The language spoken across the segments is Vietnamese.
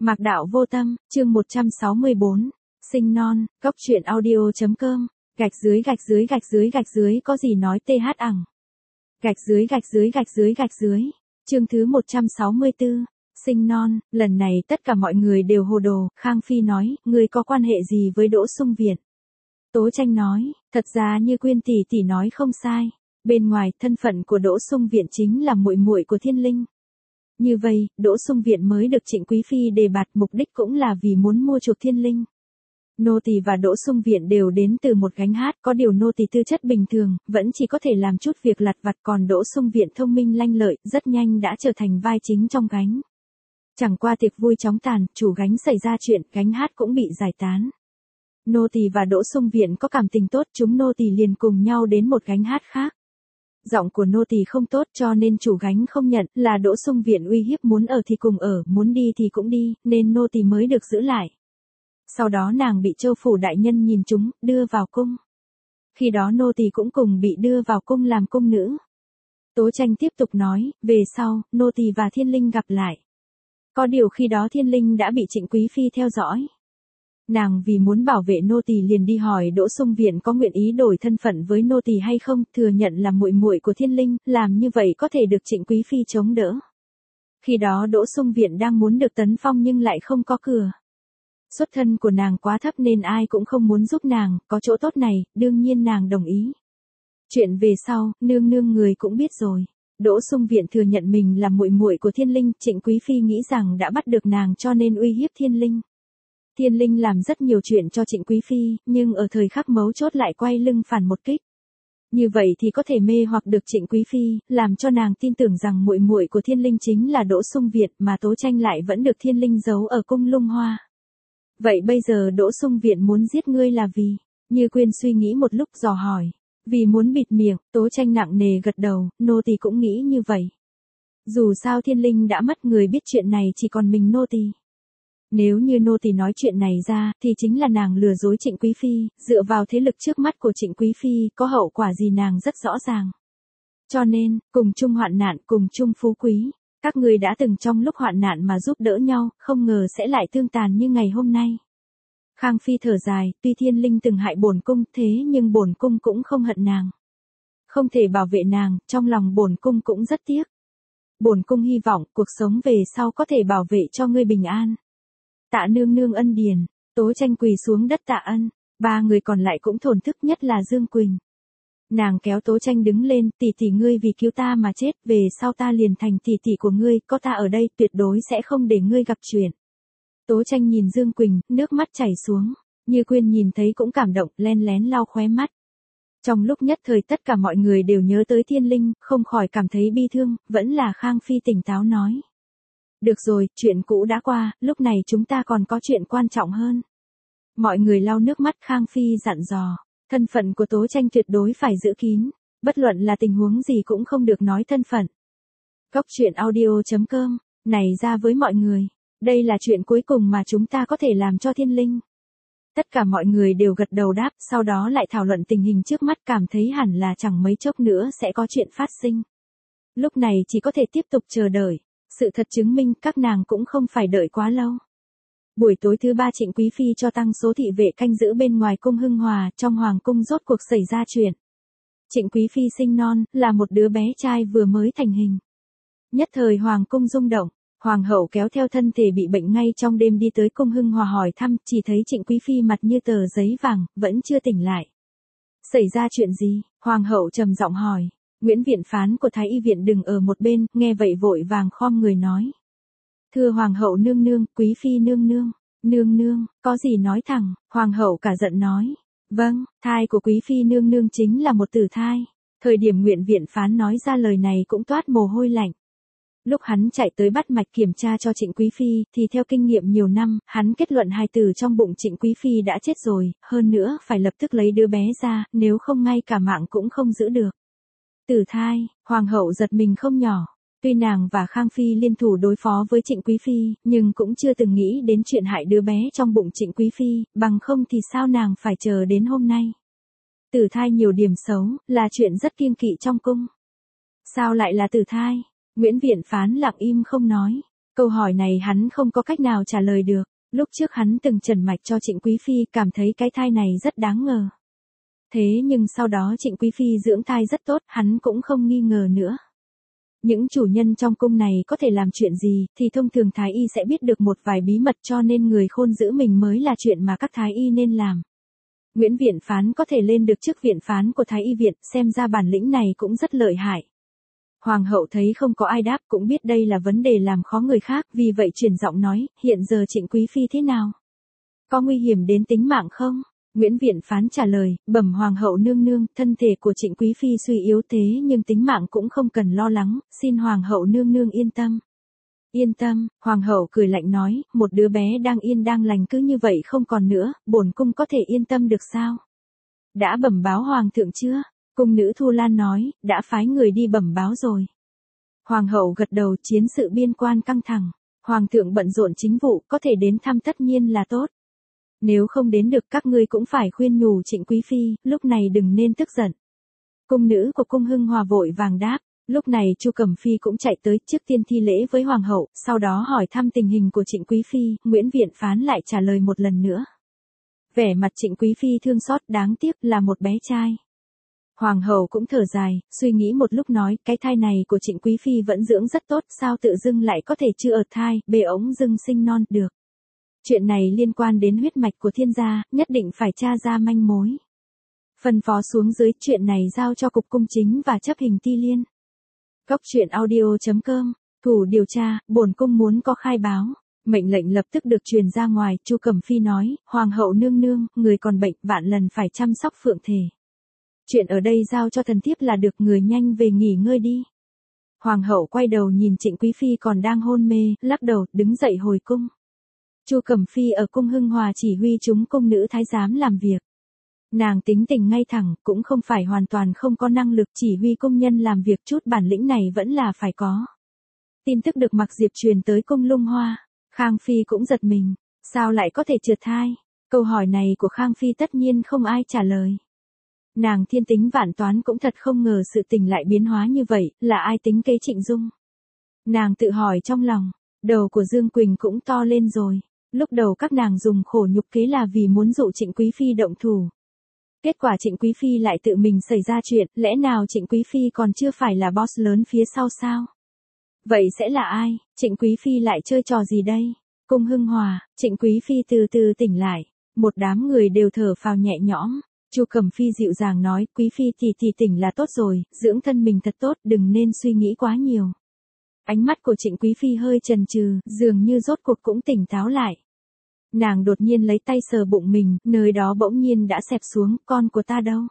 Mạc Đạo Vô Tâm, chương 164, sinh non, góc truyện audio.com, gạch dưới có gì nói TH ẳng. Gạch dưới, chương thứ 164, sinh non, lần này tất cả mọi người đều hồ đồ, Khang Phi nói, ngươi có quan hệ gì với Đỗ Sung Viện? Tố Tranh nói, thật ra như Quyên tỷ nói không sai, bên ngoài thân phận của Đỗ Sung Viện chính là muội muội của Thiên Linh. Như vậy, Đỗ Sung Viện mới được Trịnh Quý Phi đề bạt, mục đích cũng là vì muốn mua chuộc Thiên Linh. Nô tỳ và Đỗ Sung Viện đều đến từ một gánh hát, có điều nô tỳ tư chất bình thường, vẫn chỉ có thể làm chút việc lặt vặt, còn Đỗ Sung Viện thông minh lanh lợi, rất nhanh đã trở thành vai chính trong gánh. Chẳng qua tiệc vui chóng tàn, chủ gánh xảy ra chuyện, gánh hát cũng bị giải tán. Nô tỳ và Đỗ Sung Viện có cảm tình tốt, chúng nô tỳ liền cùng nhau đến một gánh hát khác. Giọng của nô tỳ không tốt cho nên chủ gánh không nhận, là Đỗ Sung Viện uy hiếp muốn ở thì cùng ở, muốn đi thì cũng đi, nên nô tỳ mới được giữ lại. Sau đó nàng bị Châu phủ đại nhân nhìn trúng, đưa vào cung. Khi đó nô tỳ cũng cùng bị đưa vào cung làm cung nữ. Tố Tranh tiếp tục nói, về sau, nô tỳ và Thiên Linh gặp lại. Có điều khi đó Thiên Linh đã bị Trịnh Quý Phi theo dõi. Nàng vì muốn bảo vệ nô tỳ liền đi hỏi Đỗ Sung Viện có nguyện ý đổi thân phận với nô tỳ hay không, thừa nhận là muội muội của Thiên Linh, làm như vậy có thể được Trịnh Quý Phi chống đỡ. Khi đó Đỗ Sung Viện đang muốn được tấn phong nhưng lại không có cửa. Xuất thân của nàng quá thấp nên ai cũng không muốn giúp nàng, có chỗ tốt này, đương nhiên nàng đồng ý. Chuyện về sau, nương người cũng biết rồi. Đỗ Sung Viện thừa nhận mình là muội muội của Thiên Linh, Trịnh Quý Phi nghĩ rằng đã bắt được nàng cho nên uy hiếp Thiên Linh. Thiên Linh làm rất nhiều chuyện cho Trịnh Quý Phi, nhưng ở thời khắc mấu chốt lại quay lưng phản một kích. Như vậy thì có thể mê hoặc được Trịnh Quý Phi, làm cho nàng tin tưởng rằng muội muội của Thiên Linh chính là Đỗ Sung Viện, mà Tố Tranh lại vẫn được Thiên Linh giấu ở cung Lung Hoa. Vậy bây giờ Đỗ Sung Viện muốn giết ngươi là vì? Như Quyên suy nghĩ một lúc dò hỏi. Vì muốn bịt miệng, Tố Tranh nặng nề gật đầu, nô tỳ cũng nghĩ như vậy. Dù sao Thiên Linh đã mất, người biết chuyện này chỉ còn mình nô tỳ. Nếu như nô tỳ nói chuyện này ra, thì chính là nàng lừa dối Trịnh Quý Phi, dựa vào thế lực trước mắt của Trịnh Quý Phi, có hậu quả gì nàng rất rõ ràng. Cho nên, cùng chung hoạn nạn, cùng chung phú quý, các người đã từng trong lúc hoạn nạn mà giúp đỡ nhau, không ngờ sẽ lại tương tàn như ngày hôm nay. Khang Phi thở dài, tuy Thiên Linh từng hại bổn cung, thế nhưng bổn cung cũng không hận nàng. Không thể bảo vệ nàng, trong lòng bổn cung cũng rất tiếc. Bổn cung hy vọng cuộc sống về sau có thể bảo vệ cho ngươi bình an. Tạ nương ân điền. Tố Tranh quỳ xuống đất tạ ân. Ba người còn lại cũng thổn thức, nhất là Dương Quỳnh. Nàng kéo Tố Tranh đứng lên, tỷ ngươi vì cứu ta mà chết, về sau ta liền thành tỷ của ngươi, có ta ở đây tuyệt đối sẽ không để ngươi gặp chuyện. Tố Tranh nhìn Dương Quỳnh, nước mắt chảy xuống. Như Quyên nhìn thấy cũng cảm động, len lén lau khóe mắt. Trong lúc nhất thời tất cả mọi người đều nhớ tới Thiên Linh, không khỏi cảm thấy bi thương, vẫn là Khang Phi tỉnh táo nói. Được rồi, chuyện cũ đã qua, lúc này chúng ta còn có chuyện quan trọng hơn. Mọi người lau nước mắt, Khang Phi dặn dò, thân phận của Tố Tranh tuyệt đối phải giữ kín, bất luận là tình huống gì cũng không được nói thân phận. Góc truyện audio.com, này ra với mọi người, đây là chuyện cuối cùng mà chúng ta có thể làm cho Thiên Linh. Tất cả mọi người đều gật đầu đáp, sau đó lại thảo luận tình hình trước mắt, cảm thấy hẳn là chẳng mấy chốc nữa sẽ có chuyện phát sinh. Lúc này chỉ có thể tiếp tục chờ đợi. Sự thật chứng minh các nàng cũng không phải đợi quá lâu. Buổi tối thứ ba Trịnh Quý Phi cho tăng số thị vệ canh giữ bên ngoài cung Hưng Hòa, trong hoàng cung rốt cuộc xảy ra chuyện. Trịnh Quý Phi sinh non, là một đứa bé trai vừa mới thành hình. Nhất thời hoàng cung rung động, hoàng hậu kéo theo thân thể bị bệnh ngay trong đêm đi tới cung Hưng Hòa hỏi thăm, chỉ thấy Trịnh Quý Phi mặt như tờ giấy vàng, vẫn chưa tỉnh lại. Xảy ra chuyện gì? Hoàng hậu trầm giọng hỏi. Nguyễn Viện Phán của Thái Y Viện đứng ở một bên, nghe vậy vội vàng khom người nói. Thưa Hoàng hậu nương, Quý Phi nương, có gì nói thẳng, Hoàng hậu cả giận nói. Vâng, thai của Quý Phi nương chính là một tử thai. Thời điểm Nguyễn Viện Phán nói ra lời này cũng toát mồ hôi lạnh. Lúc hắn chạy tới bắt mạch kiểm tra cho Trịnh Quý Phi, thì theo kinh nghiệm nhiều năm, hắn kết luận hài tử trong bụng Trịnh Quý Phi đã chết rồi, hơn nữa phải lập tức lấy đứa bé ra, nếu không ngay cả mạng cũng không giữ được. Tử thai, hoàng hậu giật mình không nhỏ. Tuy nàng và Khang Phi liên thủ đối phó với Trịnh Quý Phi, nhưng cũng chưa từng nghĩ đến chuyện hại đứa bé trong bụng Trịnh Quý Phi, bằng không thì sao nàng phải chờ đến hôm nay. Tử thai nhiều điểm xấu, là chuyện rất kiêng kỵ trong cung. Sao lại là tử thai? Nguyễn Viện Phán lặng im không nói. Câu hỏi này hắn không có cách nào trả lời được. Lúc trước hắn từng trần mạch cho Trịnh Quý Phi, cảm thấy cái thai này rất đáng ngờ. Thế nhưng sau đó Trịnh Quý Phi dưỡng thai rất tốt, hắn cũng không nghi ngờ nữa. Những chủ nhân trong cung này có thể làm chuyện gì, thì thông thường Thái Y sẽ biết được một vài bí mật, cho nên người khôn giữ mình mới là chuyện mà các Thái Y nên làm. Nguyễn Viện Phán có thể lên được chức viện phán của Thái Y viện, xem ra bản lĩnh này cũng rất lợi hại. Hoàng hậu thấy không có ai đáp, cũng biết đây là vấn đề làm khó người khác, vì vậy chuyển giọng nói, hiện giờ Trịnh Quý Phi thế nào? Có nguy hiểm đến tính mạng không? Nguyễn Viện Phán trả lời, bẩm Hoàng hậu nương nương, thân thể của Trịnh Quý Phi suy yếu thế nhưng tính mạng cũng không cần lo lắng, xin Hoàng hậu nương nương yên tâm. Yên tâm, Hoàng hậu cười lạnh nói, một đứa bé đang yên đang lành cứ như vậy không còn nữa, bổn cung có thể yên tâm được sao? Đã bẩm báo Hoàng thượng chưa? Cung nữ Thu Lan nói, đã phái người đi bẩm báo rồi. Hoàng hậu gật đầu, chiến sự biên quan căng thẳng. Hoàng thượng bận rộn chính vụ, có thể đến thăm tất nhiên là tốt. Nếu không đến được các ngươi cũng phải khuyên nhủ Trịnh Quý Phi, lúc này đừng nên tức giận. Cung nữ của cung Hưng Hòa vội vàng đáp. Lúc này Chu Cẩm Phi cũng chạy tới, trước tiên thi lễ với Hoàng hậu, sau đó hỏi thăm tình hình của Trịnh Quý Phi, Nguyễn Viện Phán lại trả lời một lần nữa. Vẻ mặt Trịnh Quý Phi thương xót, đáng tiếc là một bé trai. Hoàng hậu cũng thở dài, suy nghĩ một lúc nói, cái thai này của Trịnh Quý Phi vẫn dưỡng rất tốt, sao tự dưng lại có thể chưa ở thai, bề ống dưng sinh non, được. Chuyện này liên quan đến huyết mạch của thiên gia, nhất định phải tra ra manh mối. Phân phó xuống dưới, chuyện này giao cho Cục Cung Chính và chấp hình Ti Liên. Góc truyện audio.com, thủ điều tra, bổn cung muốn có khai báo. Mệnh lệnh lập tức được truyền ra ngoài, Chu Cẩm Phi nói, Hoàng hậu nương nương, người còn bệnh, vạn lần phải chăm sóc phượng thể. Chuyện ở đây giao cho thần thiếp là được, người nhanh về nghỉ ngơi đi. Hoàng hậu quay đầu nhìn Trịnh Quý Phi còn đang hôn mê, lắc đầu, đứng dậy hồi cung. Chu Cẩm Phi ở cung Hưng Hòa chỉ huy chúng cung nữ thái giám làm việc. Nàng tính tình ngay thẳng, cũng không phải hoàn toàn không có năng lực, chỉ huy công nhân làm việc, chút bản lĩnh này vẫn là phải có. Tin tức được Mặc Diệp truyền tới cung Lung Hoa, Khang Phi cũng giật mình, sao lại có thể trượt thai? Câu hỏi này của Khang Phi tất nhiên không ai trả lời. Nàng thiên tính vạn toán cũng thật không ngờ sự tình lại biến hóa như vậy, là ai tính kế Trịnh Dung? Nàng tự hỏi trong lòng, đầu của Dương Quỳnh cũng to lên rồi. Lúc đầu các nàng dùng khổ nhục kế là vì muốn dụ Trịnh Quý Phi động thủ. Kết quả Trịnh Quý Phi lại tự mình xảy ra chuyện, lẽ nào Trịnh Quý Phi còn chưa phải là boss lớn phía sau sao? Vậy sẽ là ai? Trịnh Quý Phi lại chơi trò gì đây? Cung Hưng Hòa, Trịnh Quý Phi từ từ tỉnh lại. Một đám người đều thở phào nhẹ nhõm. Chu Cẩm Phi dịu dàng nói, Quý Phi thì tỉnh là tốt rồi, dưỡng thân mình thật tốt, đừng nên suy nghĩ quá nhiều. Ánh mắt của Trịnh Quý Phi hơi chần chừ, dường như rốt cuộc cũng tỉnh táo lại. Nàng đột nhiên lấy tay sờ bụng mình, nơi đó bỗng nhiên đã xẹp xuống, con của ta đâu?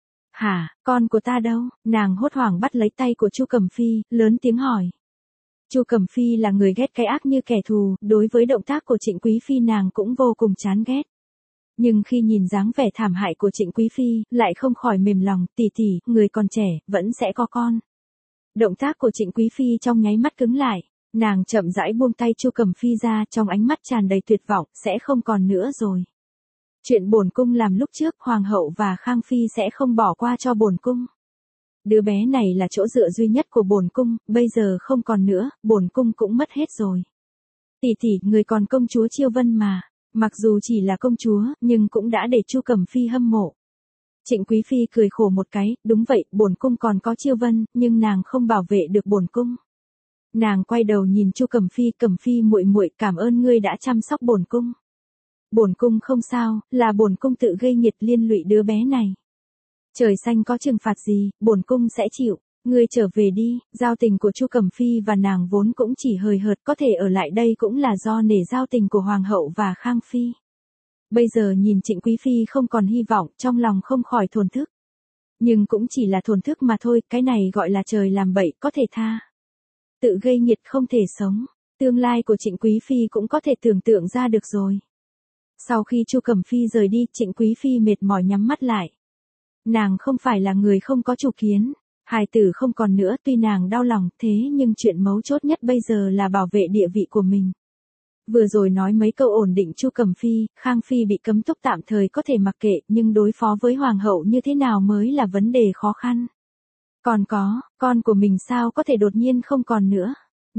Hả, con của ta đâu? Nàng hốt hoảng bắt lấy tay của Chu Cẩm Phi, lớn tiếng hỏi. Chu Cẩm Phi là người ghét cái ác như kẻ thù, đối với động tác của Trịnh Quý Phi nàng cũng vô cùng chán ghét. Nhưng khi nhìn dáng vẻ thảm hại của Trịnh Quý Phi, lại không khỏi mềm lòng, tỷ, người còn trẻ, vẫn sẽ có con. Động tác của Trịnh Quý Phi trong nháy mắt cứng lại, nàng chậm rãi buông tay Chu Cẩm Phi ra, trong ánh mắt tràn đầy tuyệt vọng, sẽ không còn nữa rồi. Chuyện bổn cung làm lúc trước, Hoàng hậu và Khang Phi sẽ không bỏ qua cho bổn cung. Đứa bé này là chỗ dựa duy nhất của bổn cung, bây giờ không còn nữa, bổn cung cũng mất hết rồi. Tỷ, người còn công chúa Chiêu Vân mà, mặc dù chỉ là công chúa, nhưng cũng đã để Chu Cẩm Phi hâm mộ. Trịnh Quý Phi cười khổ một cái, đúng vậy, bổn cung còn có Chiêu Vân, nhưng nàng không bảo vệ được bổn cung. Nàng quay đầu nhìn Chu Cẩm Phi muội muội, cảm ơn ngươi đã chăm sóc bổn cung. Bổn cung không sao, là bổn cung tự gây nghiệt liên lụy đứa bé này. Trời xanh có trừng phạt gì, bổn cung sẽ chịu. Ngươi trở về đi, giao tình của Chu Cẩm Phi và nàng vốn cũng chỉ hời hợt, có thể ở lại đây cũng là do nể giao tình của Hoàng hậu và Khang Phi. Bây giờ nhìn Trịnh Quý Phi không còn hy vọng, trong lòng không khỏi thổn thức. Nhưng cũng chỉ là thổn thức mà thôi, cái này gọi là trời làm bậy, có thể tha. Tự gây nghiệt không thể sống, tương lai của Trịnh Quý Phi cũng có thể tưởng tượng ra được rồi. Sau khi Chu Cẩm Phi rời đi, Trịnh Quý Phi mệt mỏi nhắm mắt lại. Nàng không phải là người không có chủ kiến. Hài tử không còn nữa, tuy nàng đau lòng, thế nhưng chuyện mấu chốt nhất bây giờ là bảo vệ địa vị của mình. Vừa rồi nói mấy câu ổn định Chu Cẩm Phi, Khang Phi bị cấm túc tạm thời có thể mặc kệ, nhưng đối phó với Hoàng hậu như thế nào mới là vấn đề khó khăn. Còn có, con của mình sao có thể đột nhiên không còn nữa.